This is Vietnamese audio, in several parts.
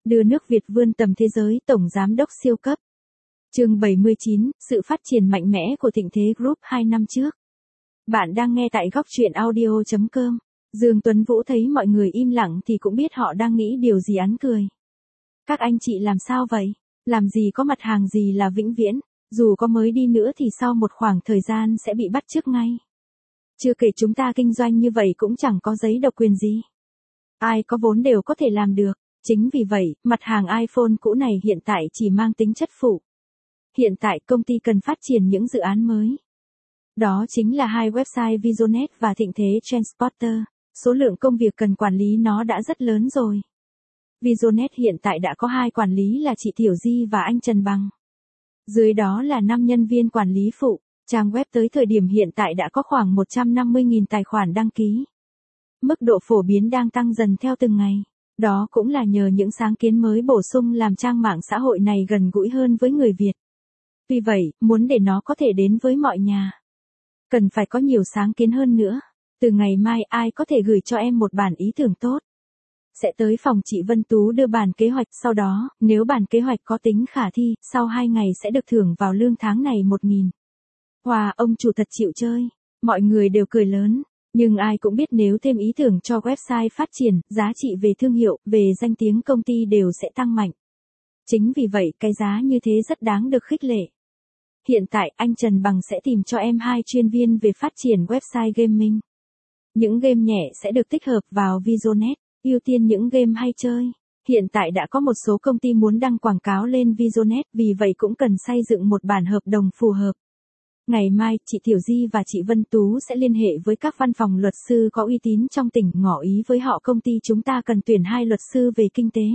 Đưa nước Việt vươn tầm thế giới, Tổng Giám đốc siêu cấp. Chương 79, sự phát triển mạnh mẽ của Thịnh Thế Group 2 năm trước. Bạn đang nghe tại góc truyện audio.com. Dương Tuấn Vũ thấy mọi người im lặng thì cũng biết họ đang nghĩ điều gì ắn cười. Các anh chị làm sao vậy? Làm gì có mặt hàng gì là vĩnh viễn, dù có mới đi nữa thì sau một khoảng thời gian sẽ bị bắt chước ngay. Chưa kể chúng ta kinh doanh như vậy cũng chẳng có giấy độc quyền gì. Ai có vốn đều có thể làm được. Chính vì vậy, mặt hàng iPhone cũ này hiện tại chỉ mang tính chất phụ. Hiện tại công ty cần phát triển những dự án mới. Đó chính là hai website Visionet và Thịnh Thế Transporter. Số lượng công việc cần quản lý nó đã rất lớn rồi. Visionet hiện tại đã có 2 quản lý là chị Tiểu Di và anh Trần Bằng. Dưới đó là 5 nhân viên quản lý phụ. Trang web tới thời điểm hiện tại đã có khoảng 150.000 tài khoản đăng ký. Mức độ phổ biến đang tăng dần theo từng ngày. Đó cũng là nhờ những sáng kiến mới bổ sung làm trang mạng xã hội này gần gũi hơn với người Việt. Vì vậy, muốn để nó có thể đến với mọi nhà, cần phải có nhiều sáng kiến hơn nữa. Từ ngày mai ai có thể gửi cho em một bản ý tưởng tốt. Sẽ tới phòng chị Vân Tú đưa bản kế hoạch, sau đó, nếu bản kế hoạch có tính khả thi, sau 2 ngày sẽ được thưởng vào lương tháng này 1.000. Wow, ông chủ thật chịu chơi. Mọi người đều cười lớn. Nhưng ai cũng biết nếu thêm ý tưởng cho website phát triển, giá trị về thương hiệu, về danh tiếng công ty đều sẽ tăng mạnh. Chính vì vậy cái giá như thế rất đáng được khích lệ. Hiện tại anh Trần Bằng sẽ tìm cho em 2 chuyên viên về phát triển website gaming. Những game nhẹ sẽ được tích hợp vào Visionet, ưu tiên những game hay chơi. Hiện tại đã có một số công ty muốn đăng quảng cáo lên Visionet, vì vậy cũng cần xây dựng một bản hợp đồng phù hợp. Ngày mai, chị Tiểu Di và chị Vân Tú sẽ liên hệ với các văn phòng luật sư có uy tín trong tỉnh, ngỏ ý với họ công ty chúng ta cần tuyển 2 luật sư về kinh tế.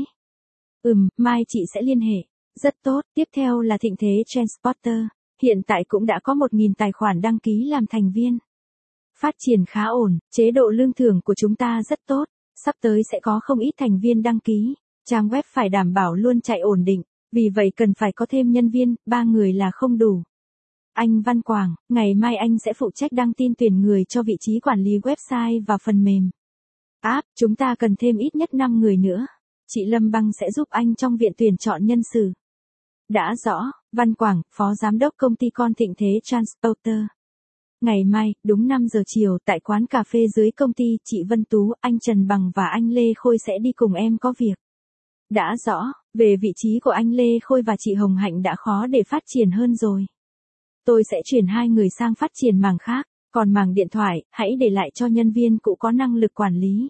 Mai chị sẽ liên hệ. Rất tốt, tiếp theo là Thịnh Thế Transporter. Hiện tại cũng đã có 1.000 tài khoản đăng ký làm thành viên. Phát triển khá ổn, chế độ lương thưởng của chúng ta rất tốt. Sắp tới sẽ có không ít thành viên đăng ký. Trang web phải đảm bảo luôn chạy ổn định, vì vậy cần phải có thêm nhân viên, 3 người là không đủ. Anh Văn Quảng, ngày mai anh sẽ phụ trách đăng tin tuyển người cho vị trí quản lý website và phần mềm. Chúng ta cần thêm ít nhất 5 người nữa. Chị Lâm Băng sẽ giúp anh trong viện tuyển chọn nhân sự. Đã rõ, Văn Quảng, Phó Giám đốc công ty con Thịnh Thế Transporter. Ngày mai, đúng 5 giờ chiều, tại quán cà phê dưới công ty, chị Vân Tú, anh Trần Bằng và anh Lê Khôi sẽ đi cùng em có việc. Đã rõ, về vị trí của anh Lê Khôi và chị Hồng Hạnh đã khó để phát triển hơn rồi. Tôi sẽ chuyển 2 người sang phát triển mảng khác, còn mảng điện thoại, hãy để lại cho nhân viên cũ có năng lực quản lý.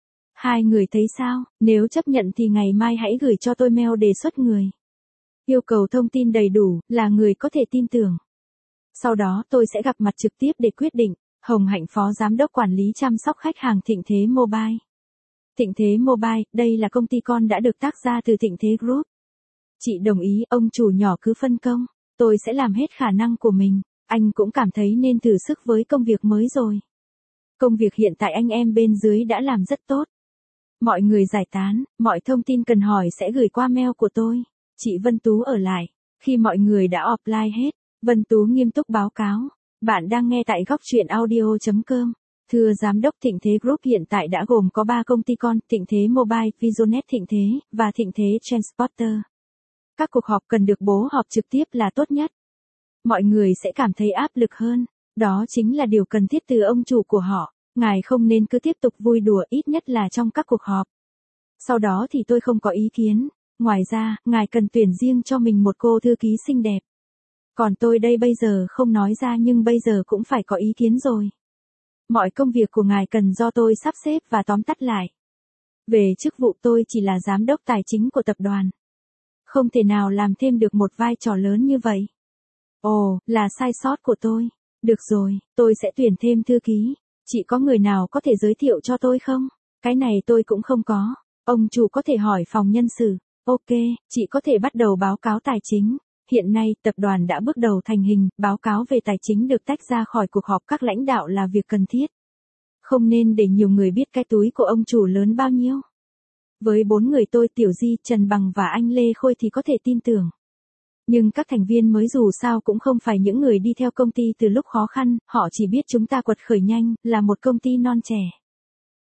2 người thấy sao? Nếu chấp nhận thì ngày mai hãy gửi cho tôi mail đề xuất người. Yêu cầu thông tin đầy đủ, là người có thể tin tưởng. Sau đó tôi sẽ gặp mặt trực tiếp để quyết định. Hồng Hạnh, Phó Giám đốc quản lý chăm sóc khách hàng Thịnh Thế Mobile. Thịnh Thế Mobile, đây là công ty con đã được tác ra từ Thịnh Thế Group. Chị đồng ý, ông chủ nhỏ cứ phân công. Tôi sẽ làm hết khả năng của mình. Anh cũng cảm thấy nên thử sức với công việc mới rồi. Công việc hiện tại anh em bên dưới đã làm rất tốt. Mọi người giải tán, mọi thông tin cần hỏi sẽ gửi qua mail của tôi. Chị Vân Tú ở lại. Khi mọi người đã offline hết, Vân Tú nghiêm túc báo cáo. Bạn đang nghe tại góc truyện audio.com. Thưa Giám đốc, Thịnh Thế Group hiện tại đã gồm có 3 công ty con, Thịnh Thế Mobile, Visionet Thịnh Thế, và Thịnh Thế Transporter. Các cuộc họp cần được bố họp trực tiếp là tốt nhất. Mọi người sẽ cảm thấy áp lực hơn. Đó chính là điều cần thiết từ ông chủ của họ. Ngài không nên cứ tiếp tục vui đùa, ít nhất là trong các cuộc họp. Sau đó thì tôi không có ý kiến. Ngoài ra, ngài cần tuyển riêng cho mình một cô thư ký xinh đẹp. Còn tôi đây bây giờ không nói ra nhưng bây giờ cũng phải có ý kiến rồi. Mọi công việc của ngài cần do tôi sắp xếp và tóm tắt lại. Về chức vụ tôi chỉ là giám đốc tài chính của tập đoàn. Không thể nào làm thêm được một vai trò lớn như vậy. Ồ, là sai sót của tôi. Được rồi, tôi sẽ tuyển thêm thư ký. Chị có người nào có thể giới thiệu cho tôi không? Cái này tôi cũng không có. Ông chủ có thể hỏi phòng nhân sự. Ok, chị có thể bắt đầu báo cáo tài chính. Hiện nay, tập đoàn đã bước đầu thành hình, báo cáo về tài chính được tách ra khỏi cuộc họp các lãnh đạo là việc cần thiết. Không nên để nhiều người biết cái túi của ông chủ lớn bao nhiêu. Với 4 người tôi, Tiểu Di, Trần Bằng và anh Lê Khôi thì có thể tin tưởng. Nhưng các thành viên mới dù sao cũng không phải những người đi theo công ty từ lúc khó khăn, họ chỉ biết chúng ta quật khởi nhanh, là một công ty non trẻ.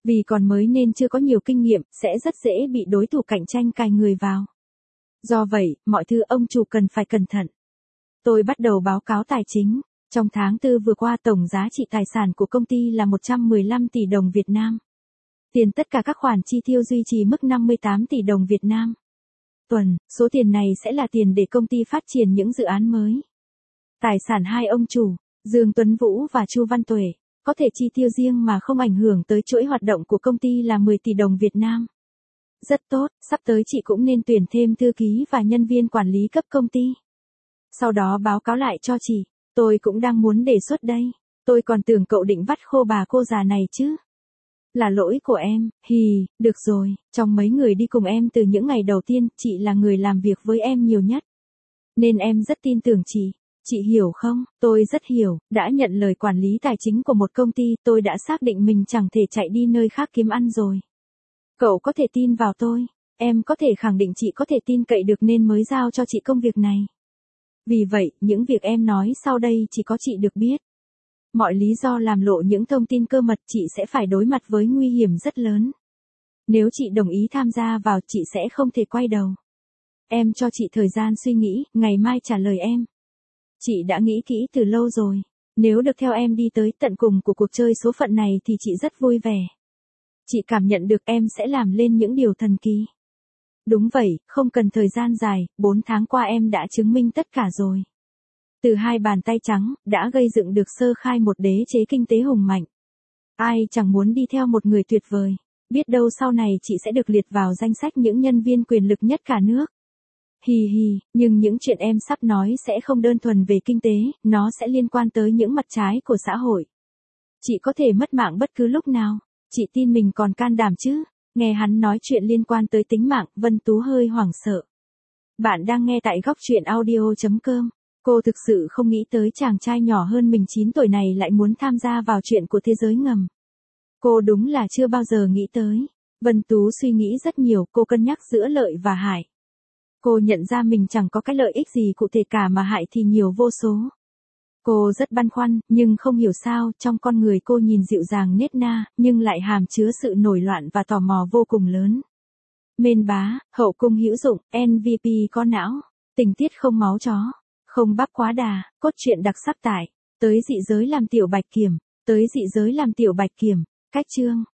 Vì còn mới nên chưa có nhiều kinh nghiệm, sẽ rất dễ bị đối thủ cạnh tranh cài người vào. Do vậy, mọi thứ ông chủ cần phải cẩn thận. Tôi bắt đầu báo cáo tài chính. Trong tháng 4 vừa qua tổng giá trị tài sản của công ty là 115 tỷ đồng Việt Nam. Tiền tất cả các khoản chi tiêu duy trì mức 58 tỷ đồng Việt Nam. Tuần, số tiền này sẽ là tiền để công ty phát triển những dự án mới. Tài sản hai ông chủ, Dương Tuấn Vũ và Chu Văn Tuệ, có thể chi tiêu riêng mà không ảnh hưởng tới chuỗi hoạt động của công ty là 10 tỷ đồng Việt Nam. Rất tốt, sắp tới chị cũng nên tuyển thêm thư ký và nhân viên quản lý cấp công ty. Sau đó báo cáo lại cho chị, tôi cũng đang muốn đề xuất đây. Tôi còn tưởng cậu định vắt khô bà cô già này chứ. Là lỗi của em, được rồi, trong mấy người đi cùng em từ những ngày đầu tiên, chị là người làm việc với em nhiều nhất. Nên em rất tin tưởng chị hiểu không? Tôi rất hiểu, đã nhận lời quản lý tài chính của một công ty, tôi đã xác định mình chẳng thể chạy đi nơi khác kiếm ăn rồi. Cậu có thể tin vào tôi, em có thể khẳng định chị có thể tin cậy được nên mới giao cho chị công việc này. Vì vậy, những việc em nói sau đây chỉ có chị được biết. Mọi lý do làm lộ những thông tin cơ mật chị sẽ phải đối mặt với nguy hiểm rất lớn. Nếu chị đồng ý tham gia vào chị sẽ không thể quay đầu. Em cho chị thời gian suy nghĩ, ngày mai trả lời em. Chị đã nghĩ kỹ từ lâu rồi. Nếu được theo em đi tới tận cùng của cuộc chơi số phận này thì chị rất vui vẻ. Chị cảm nhận được em sẽ làm lên những điều thần kỳ. Đúng vậy, không cần thời gian dài, 4 tháng qua em đã chứng minh tất cả rồi. Từ 2 bàn tay trắng, đã gây dựng được sơ khai một đế chế kinh tế hùng mạnh. Ai chẳng muốn đi theo một người tuyệt vời. Biết đâu sau này chị sẽ được liệt vào danh sách những nhân viên quyền lực nhất cả nước. Nhưng những chuyện em sắp nói sẽ không đơn thuần về kinh tế, nó sẽ liên quan tới những mặt trái của xã hội. Chị có thể mất mạng bất cứ lúc nào. Chị tin mình còn can đảm chứ? Nghe hắn nói chuyện liên quan tới tính mạng, Vân Tú hơi hoảng sợ. Bạn đang nghe tại góc truyện audio.com. Cô thực sự không nghĩ tới chàng trai nhỏ hơn mình 9 tuổi này lại muốn tham gia vào chuyện của thế giới ngầm. Cô đúng là chưa bao giờ nghĩ tới. Vân Tú suy nghĩ rất nhiều, cô cân nhắc giữa lợi và hại. Cô nhận ra mình chẳng có cái lợi ích gì cụ thể cả mà hại thì nhiều vô số. Cô rất băn khoăn, nhưng không hiểu sao, trong con người cô nhìn dịu dàng nết na, nhưng lại hàm chứa sự nổi loạn và tò mò vô cùng lớn. Mên bá, hậu cung hữu dụng, MVP có não, tình tiết không máu chó, không bắp quá đà, cốt truyện đặc sắc tại, tới dị giới làm tiểu bạch kiểm, cách chương.